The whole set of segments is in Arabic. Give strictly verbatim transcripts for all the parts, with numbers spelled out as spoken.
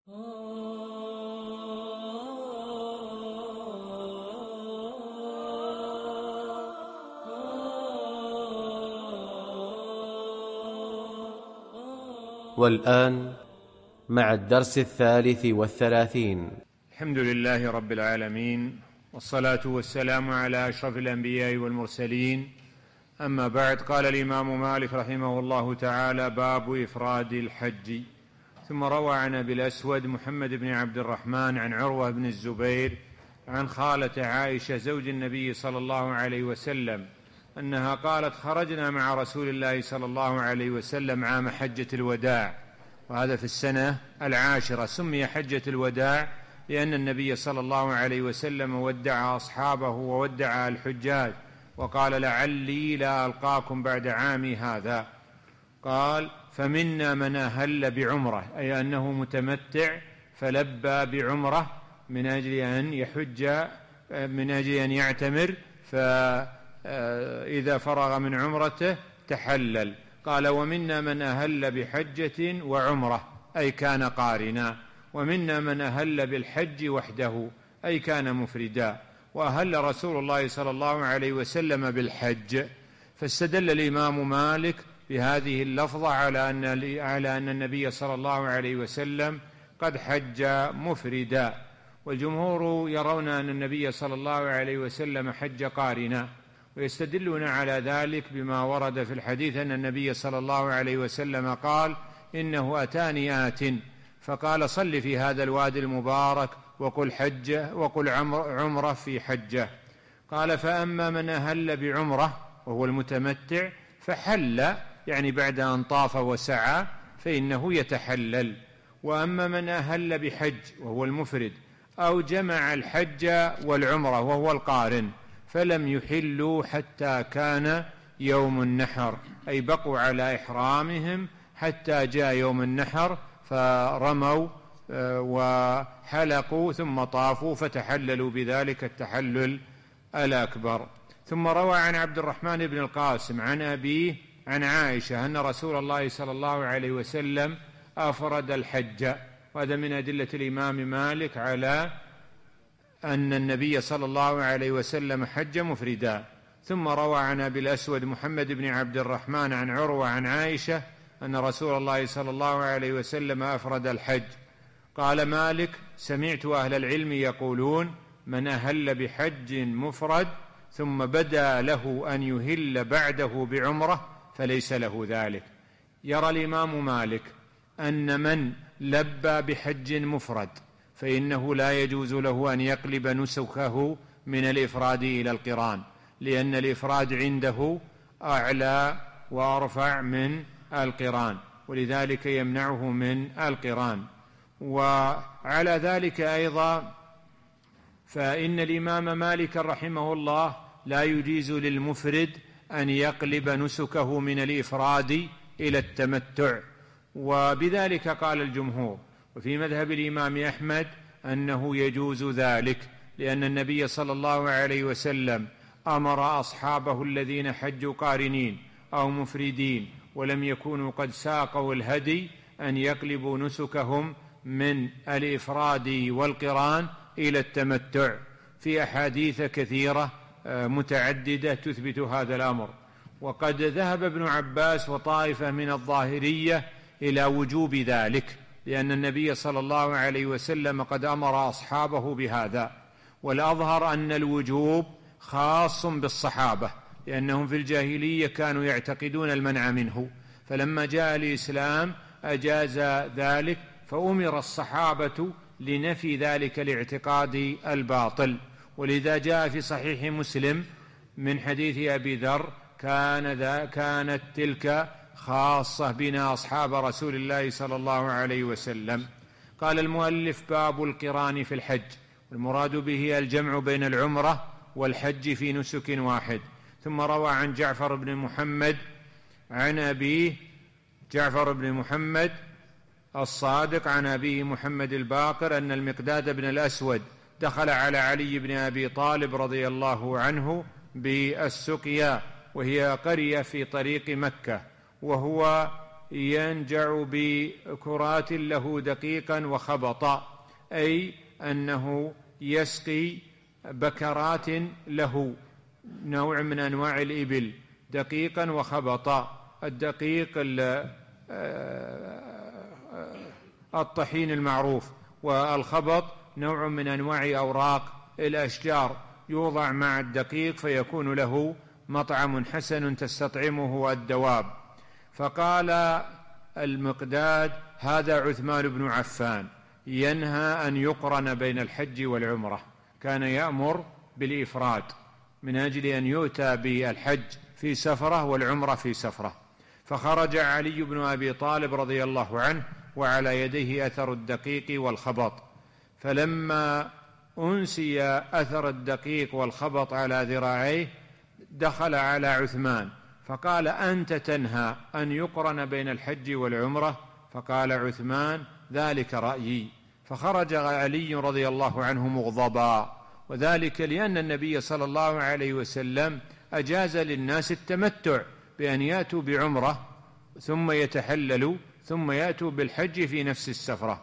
والآن مع الدرس الثالث والثلاثين. الحمد لله رب العالمين، والصلاة والسلام على أشرف الأنبياء والمرسلين، أما بعد. قال الإمام مالك رحمه الله تعالى: باب إفراد الحج. ثم روى عن أبي الأسود محمد بن عبد الرحمن عن عروة بن الزبير عن خالة عائشة زوج النبي صلى الله عليه وسلم أنها قالت: خرجنا مع رسول الله صلى الله عليه وسلم عام حجة الوداع، وهذا في السنة العاشرة. سمي حجة الوداع لأن النبي صلى الله عليه وسلم ودع أصحابه وودع الحجاج وقال: لعلي لا ألقاكم بعد عامي هذا. قال: فمنا من أهل بعمرة، أي أنه متمتع فلبى بعمرة من أجل أن يحج، من أجل أن يعتمر، فإذا فرغ من عمرته تحلل. قال: ومنا من أهل بحجة وعمرة، أي كان قارنا. ومنا من أهل بالحج وحده، أي كان مفردا. وأهل رسول الله صلى الله عليه وسلم بالحج. فاستدل الإمام مالك بهذه اللفظة على أن على أن النبي صلى الله عليه وسلم قد حج مفردا، والجمهور يرون أن النبي صلى الله عليه وسلم حج قارنا، ويستدلون على ذلك بما ورد في الحديث أن النبي صلى الله عليه وسلم قال: إنه أتاني آت فقال: صل في هذا الوادي المبارك وقل حجة وقل عمرة في حجة. قال: فأما من أهل بعمرة وهو المتمتع فحل، يعني بعد أن طاف وسعى فإنه يتحلل. وأما من أهل بحج وهو المفرد أو جمع الحج والعمرة وهو القارن فلم يحلوا حتى كان يوم النحر، أي بقوا على إحرامهم حتى جاء يوم النحر فرموا وحلقوا ثم طافوا فتحللوا بذلك التحلل الأكبر. ثم روى عن عبد الرحمن بن القاسم عن أبيه عن عائشة أن رسول الله صلى الله عليه وسلم أفرد الحج، وهذا من أدلة الإمام مالك على أن النبي صلى الله عليه وسلم حج مفردا. ثم روى عن أبي الأسود محمد بن عبد الرحمن عن عروة عن عائشة أن رسول الله صلى الله عليه وسلم أفرد الحج. قال مالك: سمعت أهل العلم يقولون: من أهل بحج مفرد ثم بدا له أن يهل بعده بعمرة فليس له ذلك. يرى الإمام مالك أن من لبى بحج مفرد فإنه لا يجوز له أن يقلب نسكه من الإفراد إلى القران، لأن الإفراد عنده أعلى وأرفع من القران، ولذلك يمنعه من القران. وعلى ذلك أيضا فإن الإمام مالك رحمه الله لا يجيز للمفرد أن يقلب نسكه من الإفراد إلى التمتع، وبذلك قال الجمهور. وفي مذهب الإمام أحمد أنه يجوز ذلك، لأن النبي صلى الله عليه وسلم أمر أصحابه الذين حجوا قارنين أو مفردين ولم يكونوا قد ساقوا الهدي أن يقلبوا نسكهم من الإفراد والقران إلى التمتع، في أحاديث كثيرة متعددة تثبت هذا الأمر. وقد ذهب ابن عباس وطائفة من الظاهرية إلى وجوب ذلك، لأن النبي صلى الله عليه وسلم قد أمر أصحابه بهذا. والأظهر أن الوجوب خاص بالصحابة، لأنهم في الجاهلية كانوا يعتقدون المنع منه، فلما جاء الإسلام أجاز ذلك، فأمر الصحابة لنفي ذلك الاعتقاد الباطل. ولذا جاء في صحيح مسلم من حديث أبي ذر: كان ذا كانت تلك خاصة بنا أصحاب رسول الله صلى الله عليه وسلم. قال المؤلف: باب القران في الحج، والمراد به الجمع بين العمرة والحج في نسك واحد. ثم روى عن جعفر بن محمد عن أبيه جعفر بن محمد الصادق عن أبيه محمد الباقر أن المقداد بن الأسود دخل على علي بن أبي طالب رضي الله عنه بالسقيا، وهي قرية في طريق مكة، وهو ينجع بكرات له دقيقا وخبطا، أي أنه يسقي بكرات له نوع من أنواع الإبل دقيقا وخبطا. الدقيق الطحين المعروف، والخبط نوع من أنواع أوراق الأشجار يوضع مع الدقيق فيكون له مطعم حسن تستطعمه الدواب. فقال المقداد: هذا عثمان بن عفان ينهى أن يقرن بين الحج والعمرة، كان يأمر بالإفراد من أجل أن يؤتى بالحج في سفرة والعمرة في سفرة. فخرج علي بن أبي طالب رضي الله عنه وعلى يديه أثر الدقيق والخبط، فلما أنسي أثر الدقيق والخبط على ذراعيه دخل على عثمان فقال: أنت تنهى أن يقرن بين الحج والعمرة؟ فقال عثمان: ذلك رأيي. فخرج علي رضي الله عنه مغضبا، وذلك لأن النبي صلى الله عليه وسلم أجاز للناس التمتع بأن يأتوا بعمرة ثم يتحللوا ثم يأتوا بالحج في نفس السفرة،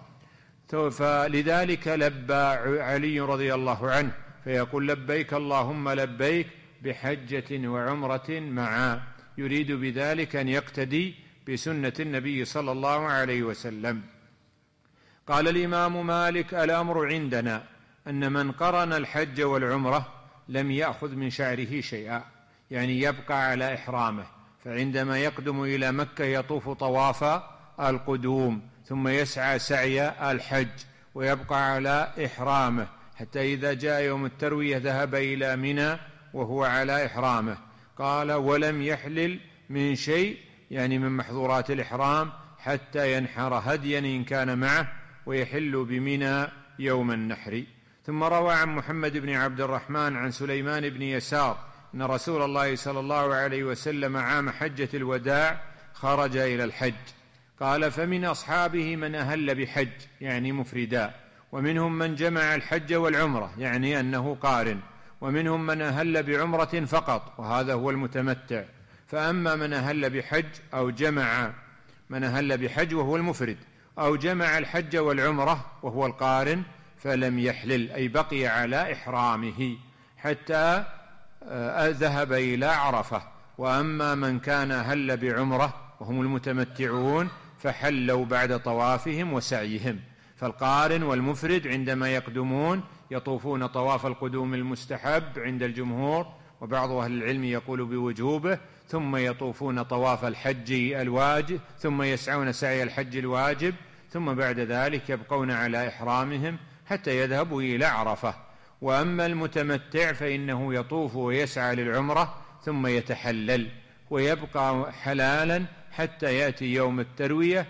فلذلك لبى علي رضي الله عنه فيقول: لبيك اللهم لبيك بحجة وعمرة معا، يريد بذلك أن يقتدي بسنة النبي صلى الله عليه وسلم. قال الإمام مالك: الأمر عندنا أن من قرن الحج والعمرة لم يأخذ من شعره شيئا، يعني يبقى على إحرامه، فعندما يقدم إلى مكة يطوف طواف القدوم ثم يسعى سعي الحج ويبقى على إحرامه حتى إذا جاء يوم التروية ذهب إلى منى وهو على إحرامه. قال: ولم يحلل من شيء، يعني من محظورات الإحرام، حتى ينحر هديا إن كان معه ويحل بمنى يوم النحر. ثم روى عن محمد بن عبد الرحمن عن سليمان بن يسار أن رسول الله صلى الله عليه وسلم عام حجة الوداع خرج إلى الحج. قال: فمن أصحابه من أهل بحج، يعني مفردا، ومنهم من جمع الحج والعمرة، يعني أنه قارن، ومنهم من أهل بعمرة فقط، وهذا هو المتمتع. فأما من أهل بحج أو جمع من أهل بحج وهو المفرد، أو جمع الحج والعمرة وهو القارن، فلم يحلل، أي بقي على إحرامه حتى ذهب إلى عرفة. وأما من كان أهل بعمرة وهم المتمتعون فحلوا بعد طوافهم وسعيهم. فالقارن والمفرد عندما يقدمون يطوفون طواف القدوم المستحب عند الجمهور، وبعض أهل العلم يقول بوجوبه، ثم يطوفون طواف الحج الواجب، ثم يسعون سعي الحج الواجب، ثم بعد ذلك يبقون على إحرامهم حتى يذهبوا إلى عرفة. وأما المتمتع فإنه يطوف ويسعى للعمرة ثم يتحلل ويبقى حلالا حتى يأتي يوم التروية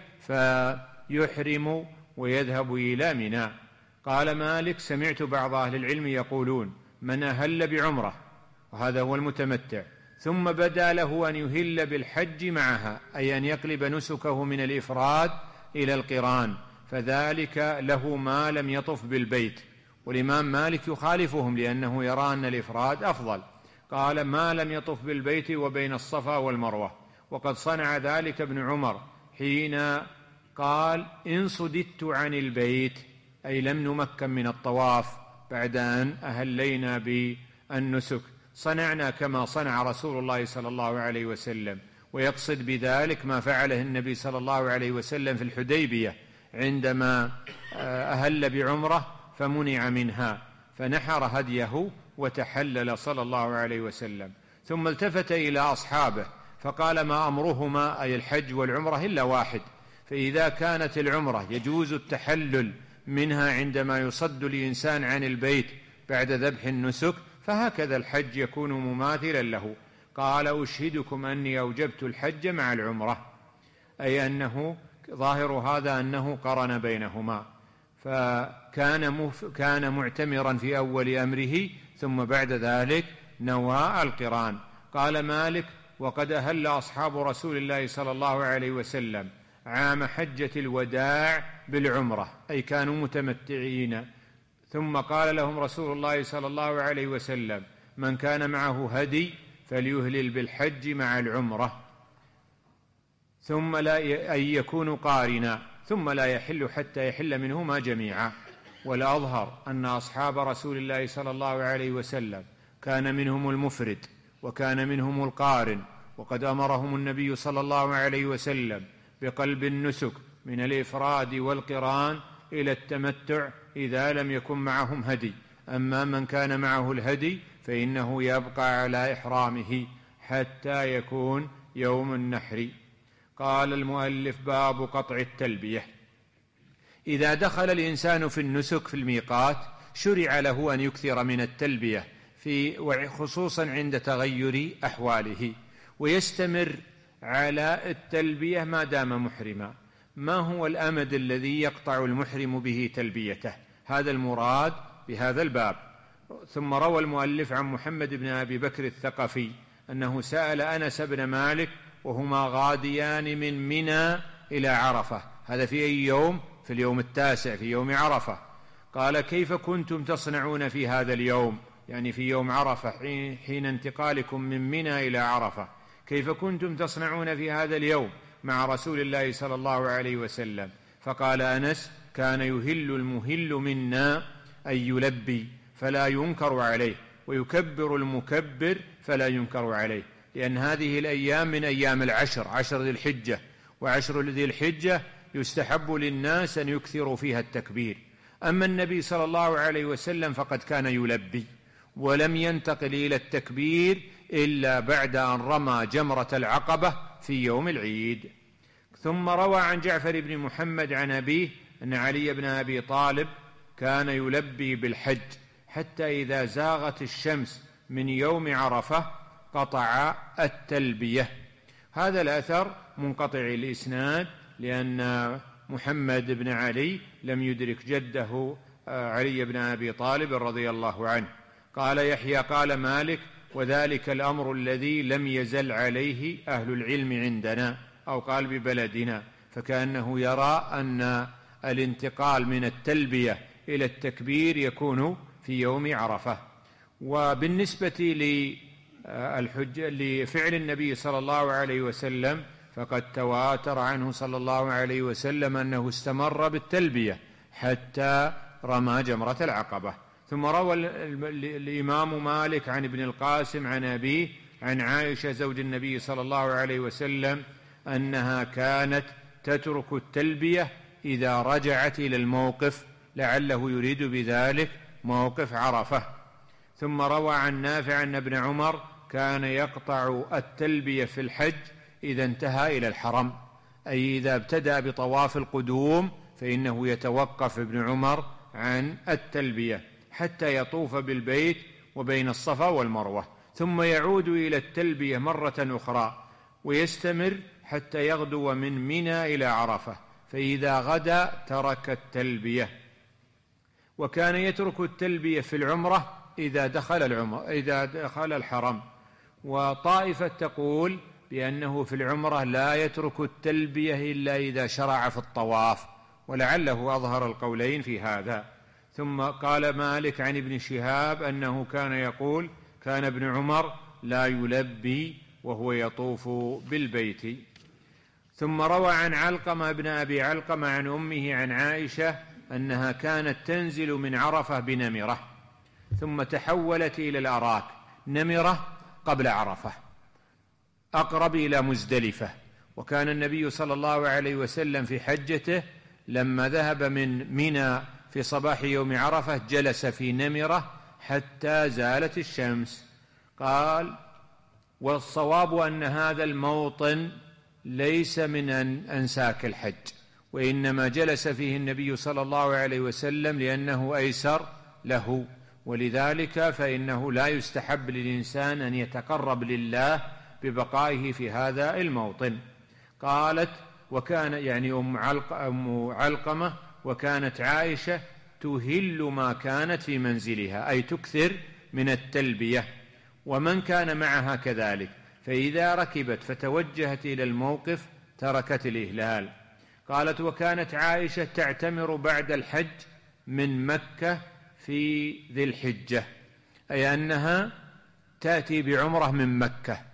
فيحرم ويذهب إلى منى. قال مالك: سمعت بعض أهل العلم يقولون: من أهل بعمرة، وهذا هو المتمتع، ثم بدا له أن يهل بالحج معها، أي أن يقلب نسكه من الإفراد إلى القران، فذلك له ما لم يطف بالبيت. والإمام مالك يخالفهم لأنه يرى أن الإفراد أفضل. قال: ما لم يطف بالبيت وبين الصفا والمروة. وقد صنع ذلك ابن عمر حين قال: إن صددت عن البيت، أي لم نمكن من الطواف بعد أن أهلينا بالنسك، صنعنا كما صنع رسول الله صلى الله عليه وسلم. ويقصد بذلك ما فعله النبي صلى الله عليه وسلم في الحديبية عندما أهل بعمرة فمنع منها، فنحر هديه وتحلل صلى الله عليه وسلم. ثم التفت إلى أصحابه فقال: ما أمرهما، أي الحج والعمرة، إلا واحد. فإذا كانت العمرة يجوز التحلل منها عندما يصد الإنسان عن البيت بعد ذبح النسك، فهكذا الحج يكون مماثلا له. قال: أشهدكم أني أوجبت الحج مع العمرة، أي أنه ظاهر هذا أنه قرن بينهما، فكان مف... كان معتمرا في أول أمره، ثم بعد ذلك نوى القران. قال مالك: وقد أهل أصحاب رسول الله صلى الله عليه وسلم عام حجة الوداع بالعمرة، أي كانوا متمتعين. ثم قال لهم رسول الله صلى الله عليه وسلم: من كان معه هدي فليهلل بالحج مع العمرة. ثم لا أن يكون قارنا، ثم لا يحل حتى يحل منهما جميعا. والأظهر أن أصحاب رسول الله صلى الله عليه وسلم كان منهم المفرد وكان منهم القارن، وقد أمرهم النبي صلى الله عليه وسلم بقلب النسك من الإفراد والقران إلى التمتع إذا لم يكن معهم هدي. أما من كان معه الهدي فإنه يبقى على إحرامه حتى يكون يوم النحر. قال المؤلف: باب قطع التلبية. إذا دخل الإنسان في النسك في الميقات شرع له أن يكثر من التلبية، في خصوصا عند تغير أحواله، ويستمر على التلبية ما دام محرما. ما هو الأمد الذي يقطع المحرم به تلبيته؟ هذا المراد بهذا الباب. ثم روى المؤلف عن محمد بن أبي بكر الثقفي أنه سأل أنس بن مالك وهما غاديان من منى إلى عرفة، هذا في أي يوم؟ في اليوم التاسع، في يوم عرفة. قال: كيف كنتم تصنعون في هذا اليوم؟ يعني في يوم عرفة، حين انتقالكم من منى إلى عرفة، كيف كنتم تصنعون في هذا اليوم مع رسول الله صلى الله عليه وسلم؟ فقال أنس: كان يهل المهل منا أن يلبي فلا ينكر عليه، ويكبر المكبر فلا ينكر عليه، لأن هذه الأيام من أيام العشر، عشر ذي الحجة، وعشر ذي الحجة يستحب للناس أن يكثروا فيها التكبير. أما النبي صلى الله عليه وسلم فقد كان يلبي ولم ينتقل إلى التكبير إلا بعد أن رمى جمرة العقبة في يوم العيد. ثم روى عن جعفر بن محمد عن أبيه أن علي بن أبي طالب كان يلبي بالحج حتى إذا زاغت الشمس من يوم عرفة قطع التلبية. هذا الأثر منقطع الإسناد، لأن محمد بن علي لم يدرك جده علي بن أبي طالب رضي الله عنه. قال يحيى: قال مالك: وذلك الأمر الذي لم يزل عليه أهل العلم عندنا، أو قال ببلدنا، فكأنه يرى أن الانتقال من التلبية إلى التكبير يكون في يوم عرفة. وبالنسبة للحجة لفعل النبي صلى الله عليه وسلم فقد تواتر عنه صلى الله عليه وسلم أنه استمر بالتلبية حتى رمى جمرة العقبة. ثم روى الإمام مالك عن ابن القاسم عن أبيه عن عائشة زوج النبي صلى الله عليه وسلم أنها كانت تترك التلبية إذا رجعت إلى الموقف، لعله يريد بذلك موقف عرفة. ثم روى عن نافع أن ابن عمر كان يقطع التلبية في الحج إذا انتهى إلى الحرم، أي إذا ابتدأ بطواف القدوم فإنه يتوقف ابن عمر عن التلبية حتى يطوف بالبيت وبين الصفا والمروة، ثم يعود إلى التلبية مرة أخرى ويستمر حتى يغدو من منى إلى عرفة، فإذا غدا ترك التلبية. وكان يترك التلبية في العمرة إذا دخل العمرة إذا دخل الحرم. وطائفة تقول بأنه في العمرة لا يترك التلبية إلا إذا شرع في الطواف، ولعله أظهر القولين في هذا. ثم قال مالك عن ابن شهاب أنه كان يقول: كان ابن عمر لا يلبي وهو يطوف بالبيت. ثم روى عن علقمة بن أبي علقمة عن أمه عن عائشة أنها كانت تنزل من عرفة بنمرة ثم تحولت إلى الأراك. نمرة قبل عرفة، أقرب إلى مزدلفة. وكان النبي صلى الله عليه وسلم في حجته لما ذهب من منى في صباح يوم عرفة جلس في نمرة حتى زالت الشمس. قال: والصواب أن هذا الموطن ليس من أنساك الحج، وإنما جلس فيه النبي صلى الله عليه وسلم لأنه أيسر له، ولذلك فإنه لا يستحب للإنسان أن يتقرب لله ببقائه في هذا الموطن. قالت: وكان يعني أم, علق أم علقمة وكانت عائشة تهل ما كانت في منزلها، أي تكثر من التلبية، ومن كان معها كذلك، فإذا ركبت فتوجهت إلى الموقف تركت الإهلال. قالت: وكانت عائشة تعتمر بعد الحج من مكة في ذي الحجة، أي أنها تأتي بعمرة من مكة،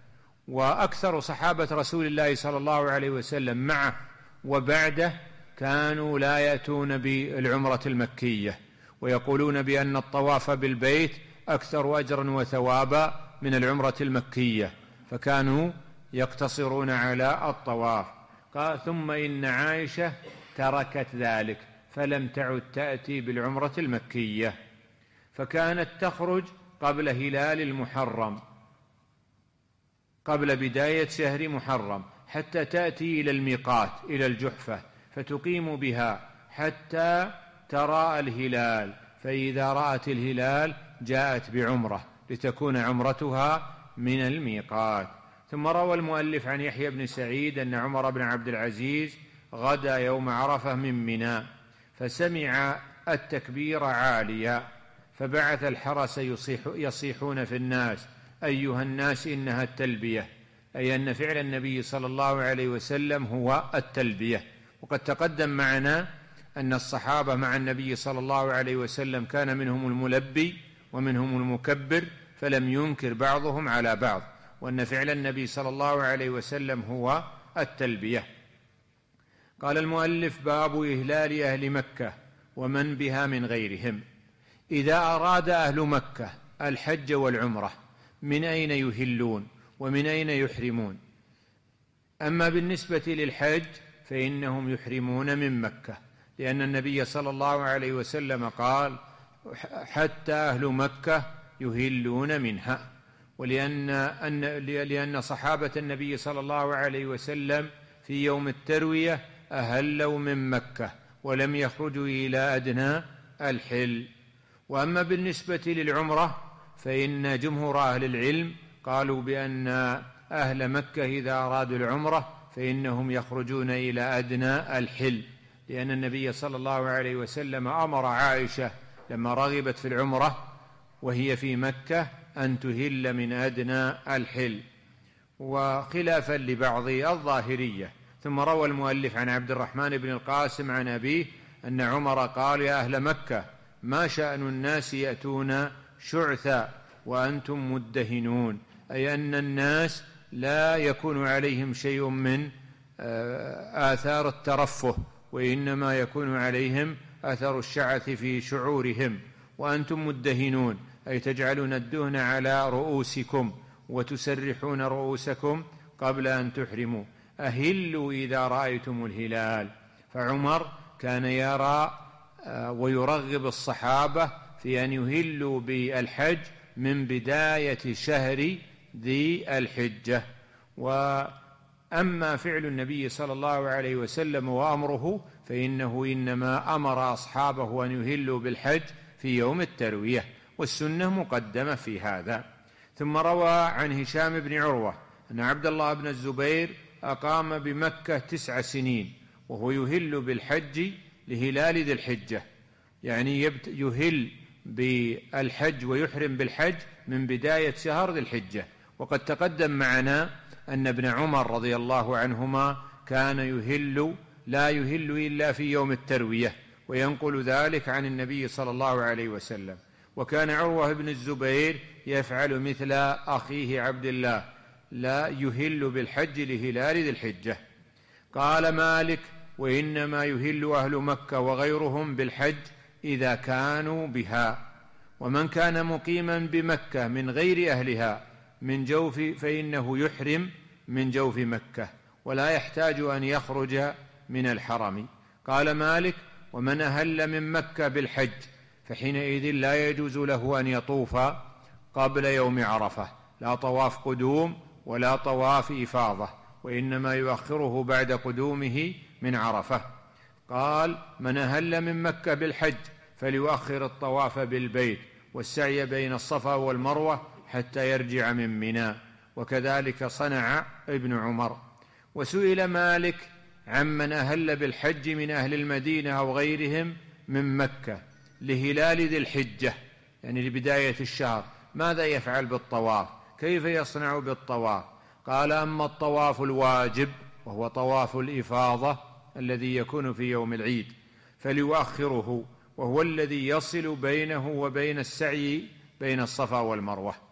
وأكثر صحابة رسول الله صلى الله عليه وسلم معه وبعده كانوا لا يأتون بالعمرة المكية، ويقولون بأن الطواف بالبيت أكثر أجرا وثوابا من العمرة المكية، فكانوا يقتصرون على الطواف. قال ثم إن عائشة تركت ذلك فلم تعد تأتي بالعمرة المكية، فكانت تخرج قبل هلال المحرم، قبل بداية شهر محرم، حتى تأتي إلى الميقات إلى الجحفة فتقيم بها حتى ترى الهلال، فإذا رأت الهلال جاءت بعمرة لتكون عمرتها من الميقات. ثم روى المؤلف عن يحيى بن سعيد أن عمر بن عبد العزيز غدا يوم عرفة من منى فسمع التكبير عاليا، فبعث الحرس يصيح يصيحون في الناس: أيها الناس إنها التلبية، أي أن فعل النبي صلى الله عليه وسلم هو التلبية. وقد تقدم معنا أن الصحابة مع النبي صلى الله عليه وسلم كان منهم الملبي ومنهم المكبر، فلم ينكر بعضهم على بعض، وأن فعل النبي صلى الله عليه وسلم هو التلبية. قال المؤلف: باب إهلال أهل مكة ومن بها من غيرهم. إذا أراد أهل مكة الحج والعمرة من أين يهلون ومن أين يحرمون؟ أما بالنسبة للحج فإنهم يحرمون من مكة، لأن النبي صلى الله عليه وسلم قال: حتى أهل مكة يهلون منها. ولأن أن لأن صحابة النبي صلى الله عليه وسلم في يوم التروية أهلوا من مكة ولم يخرجوا إلى أدنى الحل. وأما بالنسبة للعمرة فإن جمهور أهل العلم قالوا بأن أهل مكة إذا أرادوا العمرة فإنهم يخرجون إلى أدنى الحل، لأن النبي صلى الله عليه وسلم أمر عائشة لما رغبت في العمرة وهي في مكة أن تهل من أدنى الحل، وخلافا لبعض الظاهرية. ثم روى المؤلف عن عبد الرحمن بن القاسم عن أبيه أن عمر قال: يا أهل مكة، ما شأن الناس يأتون شعثا وأنتم مدهنون، أي أن الناس لا يكون عليهم شيء من آثار الترفه، وإنما يكون عليهم أثر الشعث في شعورهم، وأنتم مدهنون أي تجعلون الدهن على رؤوسكم وتسرحون رؤوسكم قبل أن تحرموا، أهلوا إذا رأيتم الهلال. فعمر كان يرى ويرغب الصحابة في أن يهلوا بالحج من بداية شهر ذي الحجة. وأما فعل النبي صلى الله عليه وسلم وأمره فإنه إنما أمر أصحابه أن يهلوا بالحج في يوم التروية، والسنة مقدمة في هذا. ثم روى عن هشام بن عروة أن عبد الله بن الزبير أقام بمكة تسع سنين وهو يهل بالحج لهلال ذي الحجة، يعني يهل بالحج ويحرم بالحج من بداية شهر ذي الحجة. وقد تقدم معنا أن ابن عمر رضي الله عنهما كان يهل لا يهل إلا في يوم التروية، وينقل ذلك عن النبي صلى الله عليه وسلم. وكان عروة بن الزبير يفعل مثل أخيه عبد الله، لا يهل بالحج لهلال ذي الحجة. قال مالك: وإنما يهل أهل مكة وغيرهم بالحج إذا كانوا بها، ومن كان مقيما بمكة من غير أهلها من جوف فإنه يحرم من جوف مكة ولا يحتاج أن يخرج من الحرم. قال مالك: ومن أهل من مكة بالحج فحينئذ لا يجوز له أن يطوف قبل يوم عرفة، لا طواف قدوم ولا طواف إفاضة، وإنما يؤخره بعد قدومه من عرفة. قال: من أهل من مكة بالحج فليؤخر الطواف بالبيت والسعي بين الصفا والمروة حتى يرجع من منى، وكذلك صنع ابن عمر. وسئل مالك عمن أهل بالحج من أهل المدينة أو غيرهم من مكة لهلال ذي الحجة، يعني لبداية الشهر، ماذا يفعل بالطواف؟ كيف يصنع بالطواف؟ قال: أما الطواف الواجب وهو طواف الإفاضة الذي يكون في يوم العيد فليؤخره، وهو الذي يصل بينه وبين السعي بين الصفا والمروة.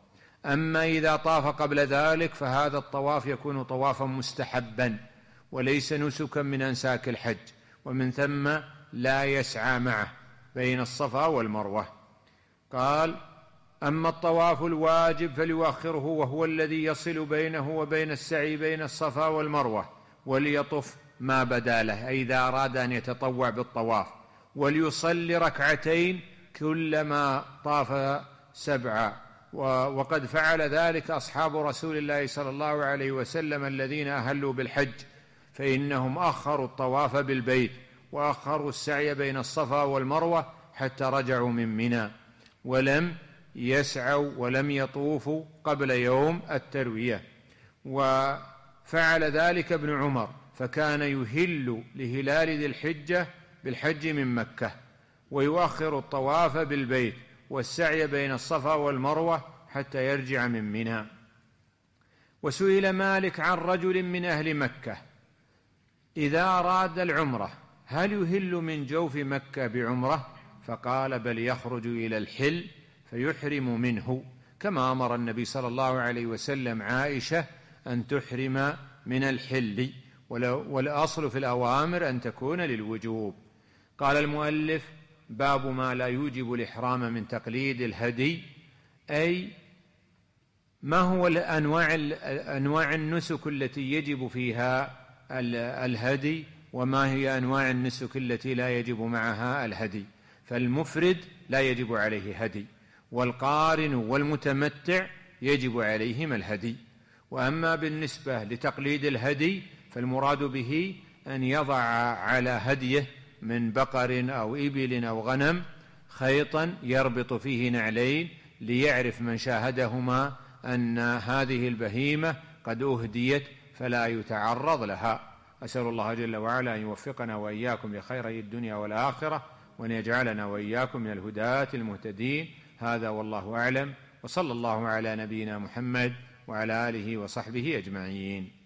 أما إذا طاف قبل ذلك فهذا الطواف يكون طوافا مستحبا وليس نسكا من أنساك الحج، ومن ثم لا يسعى معه بين الصفا والمروة. قال: أما الطواف الواجب فليؤخره، وهو الذي يصل بينه وبين السعي بين الصفا والمروة، وليطف ما بدا له، أي إذا أراد أن يتطوع بالطواف، وليصلي ركعتين كلما طاف سبعا. وقد فعل ذلك أصحاب رسول الله صلى الله عليه وسلم الذين أهلوا بالحج، فإنهم أخروا الطواف بالبيت وأخروا السعي بين الصفا والمروة حتى رجعوا من منى، ولم يسعوا ولم يطوفوا قبل يوم التروية. وفعل ذلك ابن عمر، فكان يهل لهلال ذي الحجة بالحج من مكة، ويؤخر الطواف بالبيت والسعي بين الصفا والمروة حتى يرجع من منى. وسئل مالك عن رجل من أهل مكة إذا أراد العمرة هل يهل من جوف مكة بعمرة؟ فقال: بل يخرج إلى الحل فيحرم منه، كما أمر النبي صلى الله عليه وسلم عائشة أن تحرم من الحل، والأصل في الأوامر أن تكون للوجوب. قال المؤلف: باب ما لا يوجب الإحرام من تقليد الهدي، أي ما هو أنواع أنواع النسك التي يجب فيها الهدي، وما هي أنواع النسك التي لا يجب معها الهدي. فالمفرد لا يجب عليه هدي، والقارن والمتمتع يجب عليهما الهدي. وأما بالنسبة لتقليد الهدي فالمراد به أن يضع على هديه من بقر أو إبل أو غنم خيطا يربط فيه نعلين، ليعرف من شاهدهما أن هذه البهيمة قد أهديت فلا يتعرض لها. أسأل الله جل وعلا أن يوفقنا وإياكم لخيري الدنيا والآخرة، وأن يجعلنا وإياكم من الهداة المهتدين. هذا والله أعلم، وصلى الله على نبينا محمد وعلى آله وصحبه أجمعين.